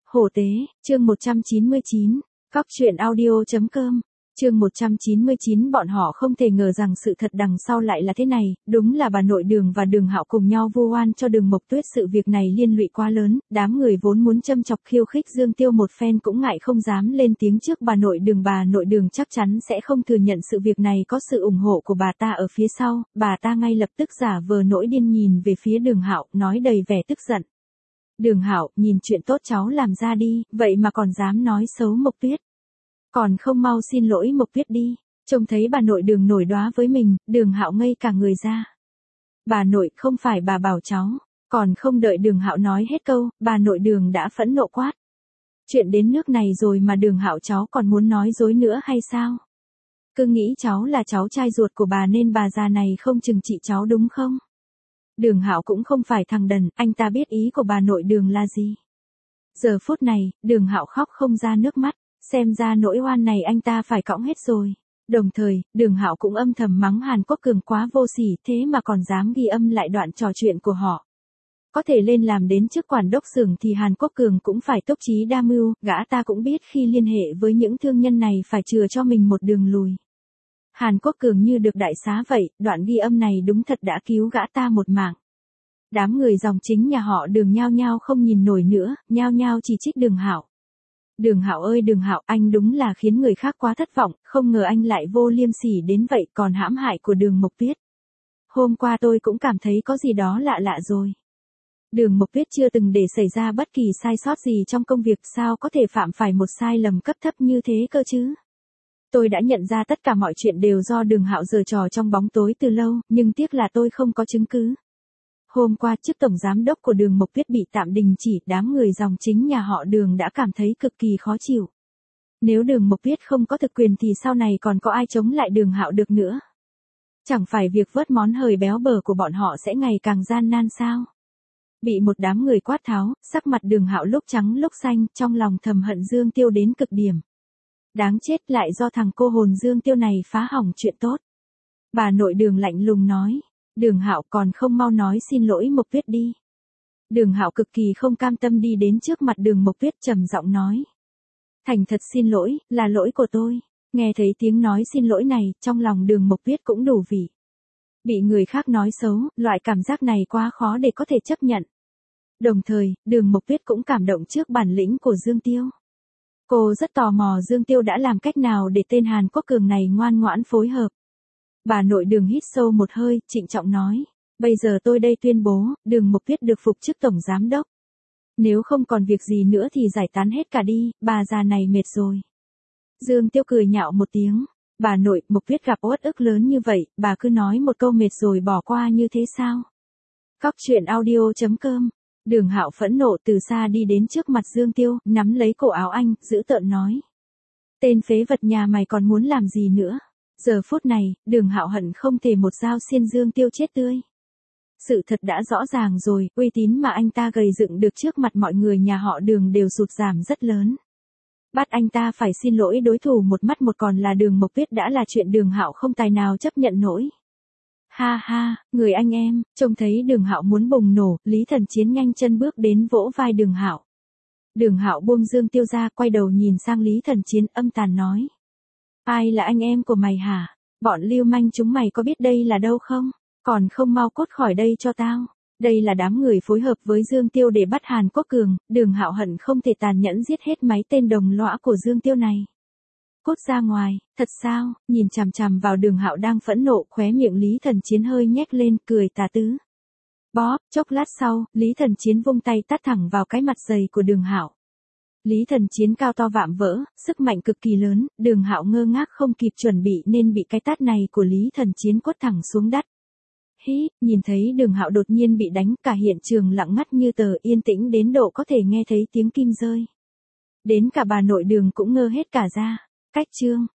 Hổ tế, chương 199, Cóc truyện audio.com, chương 199. Bọn họ không thể ngờ rằng sự thật đằng sau lại là thế này, đúng là bà nội Đường và Đường Hạo cùng nhau vu oan cho Đường Mộc Tuyết. Sự việc này liên lụy quá lớn, đám người vốn muốn châm chọc khiêu khích Dương Tiêu một phen cũng ngại không dám lên tiếng trước bà nội Đường. Bà nội Đường chắc chắn sẽ không thừa nhận sự việc này có sự ủng hộ của bà ta ở phía sau. Bà ta ngay lập tức giả vờ nổi điên nhìn về phía Đường Hạo, nói đầy vẻ tức giận. Đường Hạo, nhìn chuyện tốt cháu làm ra đi, vậy mà còn dám nói xấu Mộc Tuyết. Còn không mau xin lỗi Mộc Tuyết đi. Trông thấy bà nội Đường nổi đoá với mình, Đường Hạo ngây cả người ra. Bà nội, không phải bà bảo cháu. Còn không đợi Đường Hạo nói hết câu, bà nội Đường đã phẫn nộ quát. Chuyện đến nước này rồi mà Đường Hạo cháu còn muốn nói dối nữa hay sao? Cứ nghĩ cháu là cháu trai ruột của bà nên bà già này không trừng trị cháu đúng không? Đường Hạo cũng không phải thằng đần, anh ta biết ý của bà nội Đường là gì. Giờ phút này, Đường Hạo khóc không ra nước mắt, xem ra nỗi oan này anh ta phải cõng hết rồi. Đồng thời, Đường Hạo cũng âm thầm mắng Hàn Quốc Cường quá vô sỉ, thế mà còn dám ghi âm lại đoạn trò chuyện của họ. Có thể lên làm đến chức quản đốc xưởng thì Hàn Quốc Cường cũng phải tốc trí đa mưu, gã ta cũng biết khi liên hệ với những thương nhân này phải chừa cho mình một đường lùi. Hàn Quốc Cường như được đại xá vậy, đoạn ghi âm này đúng thật đã cứu gã ta một mạng. Đám người dòng chính nhà họ Đường nhao nhao không nhìn nổi nữa, nhao nhao chỉ trích Đường Hạo. Đường Hạo ơi Đường Hạo, anh đúng là khiến người khác quá thất vọng, không ngờ anh lại vô liêm sỉ đến vậy, còn hãm hại của Đường Mộc Tuyết. Hôm qua tôi cũng cảm thấy có gì đó lạ lạ rồi. Đường Mộc Tuyết chưa từng để xảy ra bất kỳ sai sót gì trong công việc, sao có thể phạm phải một sai lầm cấp thấp như thế cơ chứ? Tôi đã nhận ra tất cả mọi chuyện đều do Đường Hạo giở trò trong bóng tối từ lâu, nhưng tiếc là tôi không có chứng cứ. Hôm qua chức tổng giám đốc của Đường Mộc Tuyết bị tạm đình chỉ, đám người dòng chính nhà họ Đường đã cảm thấy cực kỳ khó chịu. Nếu Đường Mộc Tuyết không có thực quyền thì sau này còn có ai chống lại Đường Hạo được nữa? Chẳng phải việc vớt món hời béo bở của bọn họ sẽ ngày càng gian nan sao? Bị một đám người quát tháo, sắc mặt Đường Hạo lúc trắng lúc xanh, trong lòng thầm hận Dương Tiêu đến cực điểm. Đáng chết, lại do thằng cô hồn Dương Tiêu này phá hỏng chuyện tốt. Bà nội Đường lạnh lùng nói. Đường Hạo, còn không mau nói xin lỗi Mộc Tuyết đi. Đường Hạo cực kỳ không cam tâm đi đến trước mặt Đường Mộc Tuyết trầm giọng nói. Thành thật xin lỗi, là lỗi của tôi. Nghe thấy tiếng nói xin lỗi này, trong lòng Đường Mộc Tuyết cũng đủ vị. Bị người khác nói xấu, loại cảm giác này quá khó để có thể chấp nhận. Đồng thời, Đường Mộc Tuyết cũng cảm động trước bản lĩnh của Dương Tiêu. Cô rất tò mò Dương Tiêu đã làm cách nào để tên Hàn Quốc Cường này ngoan ngoãn phối hợp. Bà nội Đường hít sâu một hơi, trịnh trọng nói. Bây giờ tôi đây tuyên bố, Đường Mộc Tuyết được phục chức tổng giám đốc. Nếu không còn việc gì nữa thì giải tán hết cả đi, bà già này mệt rồi. Dương Tiêu cười nhạo một tiếng. Bà nội, Mộc Tuyết gặp uất ức lớn như vậy, bà cứ nói một câu mệt rồi bỏ qua như thế sao? Cóc truyện audio.com. Đường Hạo phẫn nộ từ xa đi đến trước mặt Dương Tiêu, nắm lấy cổ áo anh, dữ tợn nói. Tên phế vật nhà mày còn muốn làm gì nữa? Giờ phút này, Đường Hạo hận không thể một dao xiên Dương Tiêu chết tươi. Sự thật đã rõ ràng rồi, uy tín mà anh ta gầy dựng được trước mặt mọi người nhà họ Đường đều sụt giảm rất lớn. Bắt anh ta phải xin lỗi đối thủ một mắt một còn là Đường Mộc Tuyết đã là chuyện Đường Hạo không tài nào chấp nhận nổi. Ha ha, người anh em, trông thấy Đường Hạo muốn bùng nổ, Lý Thần Chiến nhanh chân bước đến vỗ vai Đường Hạo. Đường Hạo buông Dương Tiêu ra, quay đầu nhìn sang Lý Thần Chiến âm tàn nói. Ai là anh em của mày hả? Bọn lưu manh chúng mày có biết đây là đâu không? Còn không mau cút khỏi đây cho tao. Đây là đám người phối hợp với Dương Tiêu để bắt Hàn Quốc Cường, Đường Hạo hận không thể tàn nhẫn giết hết mấy tên đồng lõa của Dương Tiêu này. Cút ra ngoài, thật sao? Nhìn chằm chằm vào Đường Hạo đang phẫn nộ, khóe miệng Lý Thần Chiến hơi nhếch lên, cười tà tứ. Bóp, chốc lát sau, Lý Thần Chiến vung tay tát thẳng vào cái mặt dày của Đường Hạo. Lý Thần Chiến cao to vạm vỡ, sức mạnh cực kỳ lớn, Đường Hạo ngơ ngác không kịp chuẩn bị nên bị cái tát này của Lý Thần Chiến quất thẳng xuống đất. Hí, nhìn thấy Đường Hạo đột nhiên bị đánh, cả hiện trường lặng ngắt như tờ, yên tĩnh đến độ có thể nghe thấy tiếng kim rơi. Đến cả bà nội Đường cũng ngơ hết cả ra. Cách chương